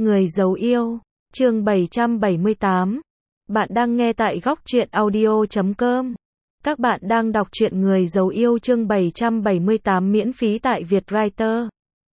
Người giấu yêu, chương 778. Bạn đang nghe tại góc truyện audio.com. Các bạn đang đọc truyện Người giấu yêu chương 778 miễn phí tại Vietwriter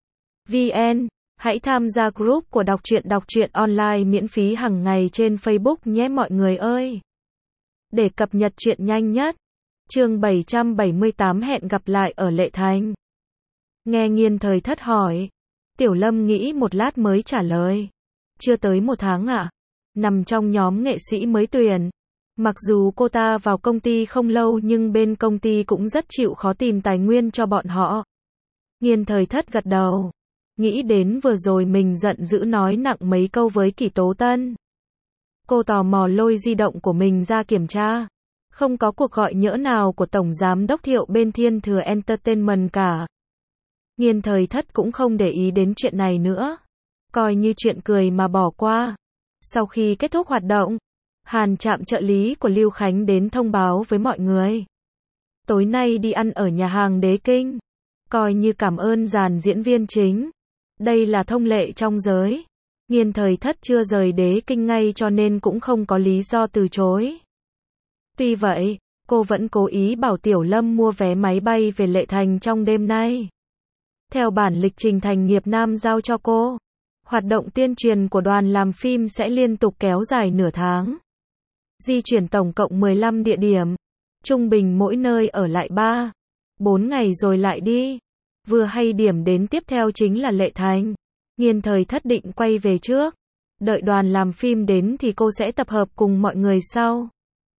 VN. Hãy tham gia group của đọc truyện online miễn phí hàng ngày trên Facebook nhé mọi người ơi. Để cập nhật truyện nhanh nhất. Chương 778 hẹn gặp lại ở Lệ Thành. Nghe Nghiên Thời Thất hỏi. Tiểu Lâm nghĩ một lát mới trả lời. Chưa tới 1 tháng ạ. Nằm trong nhóm nghệ sĩ mới tuyển. Mặc dù cô ta vào công ty không lâu nhưng bên công ty cũng rất chịu khó tìm tài nguyên cho bọn họ. Nghiên Thời Thất gật đầu. Nghĩ đến vừa rồi mình giận dữ nói nặng mấy câu với Kỷ Tố Tân. Cô tò mò lôi di động của mình ra kiểm tra. Không có cuộc gọi nhỡ nào của Tổng Giám đốc Thiệu bên Thiên Thừa Entertainment cả. Nghiên Thời Thất cũng không để ý đến chuyện này nữa. Coi như chuyện cười mà bỏ qua. Sau khi kết thúc hoạt động, Hàn Trạm trợ lý của Lưu Khánh đến thông báo với mọi người. Tối nay đi ăn ở nhà hàng Đế Kinh. Coi như cảm ơn dàn diễn viên chính. Đây là thông lệ trong giới. Nghiên Thời Thất chưa rời Đế Kinh ngay cho nên cũng không có lý do từ chối. Tuy vậy, cô vẫn cố ý bảo Tiểu Lâm mua vé máy bay về Lệ Thành trong đêm nay. Theo bản lịch trình Thành Nghiệp Nam giao cho cô, hoạt động tuyên truyền của đoàn làm phim sẽ liên tục kéo dài nửa tháng. Di chuyển tổng cộng 15 địa điểm, trung bình mỗi nơi ở lại 3-4 ngày rồi lại đi. Vừa hay điểm đến tiếp theo chính là Lệ Thành. Nghiên Thời Thất định quay về trước. Đợi đoàn làm phim đến thì cô sẽ tập hợp cùng mọi người sau.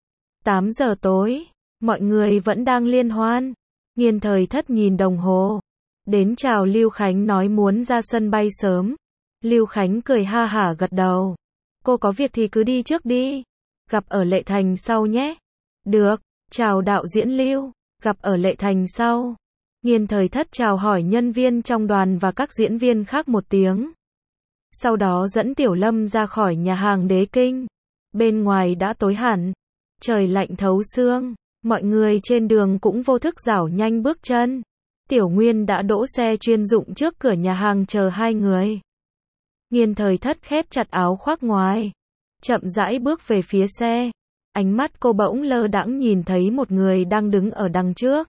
8 giờ tối, mọi người vẫn đang liên hoan. Nghiên Thời Thất nhìn đồng hồ. Đến chào Lưu Khánh nói muốn ra sân bay sớm. Lưu Khánh cười ha hả gật đầu. Cô có việc thì cứ đi trước đi. Gặp ở Lệ Thành sau nhé. Được, chào đạo diễn Lưu. Gặp ở Lệ Thành sau. Nghiên Thời Thất chào hỏi nhân viên trong đoàn và các diễn viên khác một tiếng. Sau đó dẫn Tiểu Lâm ra khỏi nhà hàng Đế Kinh. Bên ngoài đã tối hẳn. Trời lạnh thấu xương. Mọi người trên đường cũng vô thức rảo nhanh bước chân. Tiểu Nguyên đã đỗ xe chuyên dụng trước cửa nhà hàng chờ hai người. Nghiên Thời Thất khép chặt áo khoác ngoài. Chậm rãi bước về phía xe. Ánh mắt cô bỗng lơ đãng nhìn thấy một người đang đứng ở đằng trước.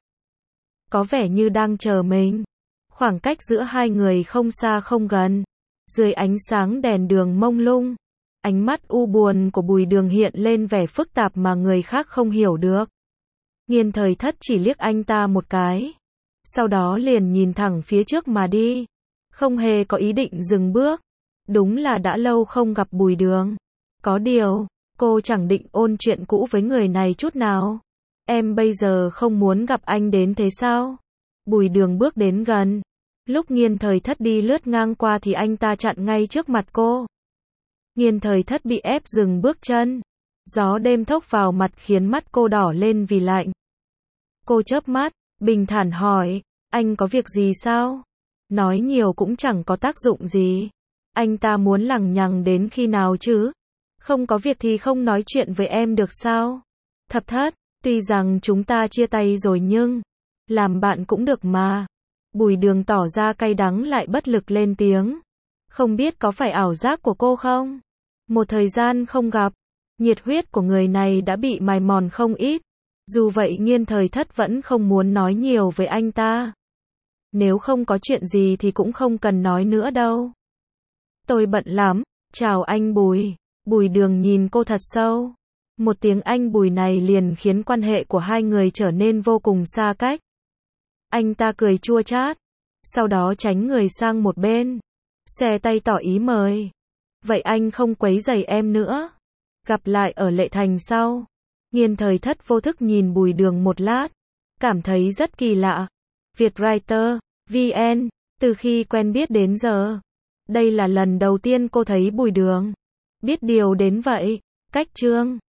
Có vẻ như đang chờ mình. Khoảng cách giữa hai người không xa không gần. Dưới ánh sáng đèn đường mông lung. Ánh mắt u buồn của Bùi Đường hiện lên vẻ phức tạp mà người khác không hiểu được. Nghiên Thời Thất chỉ liếc anh ta một cái. Sau đó liền nhìn thẳng phía trước mà đi. Không hề có ý định dừng bước. Đúng là đã lâu không gặp Bùi Đường. Có điều, cô chẳng định ôn chuyện cũ với người này chút nào. Em bây giờ không muốn gặp anh đến thế sao? Bùi Đường bước đến gần. Lúc Nghiên Thời Thất đi lướt ngang qua thì anh ta chặn ngay trước mặt cô. Nghiên Thời Thất bị ép dừng bước chân. Gió đêm thốc vào mặt khiến mắt cô đỏ lên vì lạnh. Cô chớp mắt, bình thản hỏi, anh có việc gì sao? Nói nhiều cũng chẳng có tác dụng gì. Anh ta muốn lằng nhằng đến khi nào chứ? Không có việc thì không nói chuyện với em được sao? Thập Thất, tuy rằng chúng ta chia tay rồi nhưng làm bạn cũng được mà. Bùi Đường tỏ ra cay đắng lại bất lực lên tiếng. Không biết có phải ảo giác của cô không? Một thời gian không gặp, nhiệt huyết của người này đã bị mài mòn không ít. Dù vậy Nghiên Thời Thất vẫn không muốn nói nhiều với anh ta. Nếu không có chuyện gì thì cũng không cần nói nữa đâu. Tôi bận lắm, chào anh Bùi. Bùi Đường nhìn cô thật sâu. Một tiếng anh Bùi này liền khiến quan hệ của hai người trở nên vô cùng xa cách. Anh ta cười chua chát. Sau đó tránh người sang một bên. Xòe tay tỏ ý mời. Vậy anh không quấy rầy em nữa. Gặp lại ở Lệ Thành sau. Nghiên Thời Thất vô thức nhìn Bùi Đường một lát. Cảm thấy rất kỳ lạ. Vietwriter VN. Từ khi quen biết đến giờ. Đây là lần đầu tiên cô thấy Bùi Đường biết điều đến vậy. Cách chương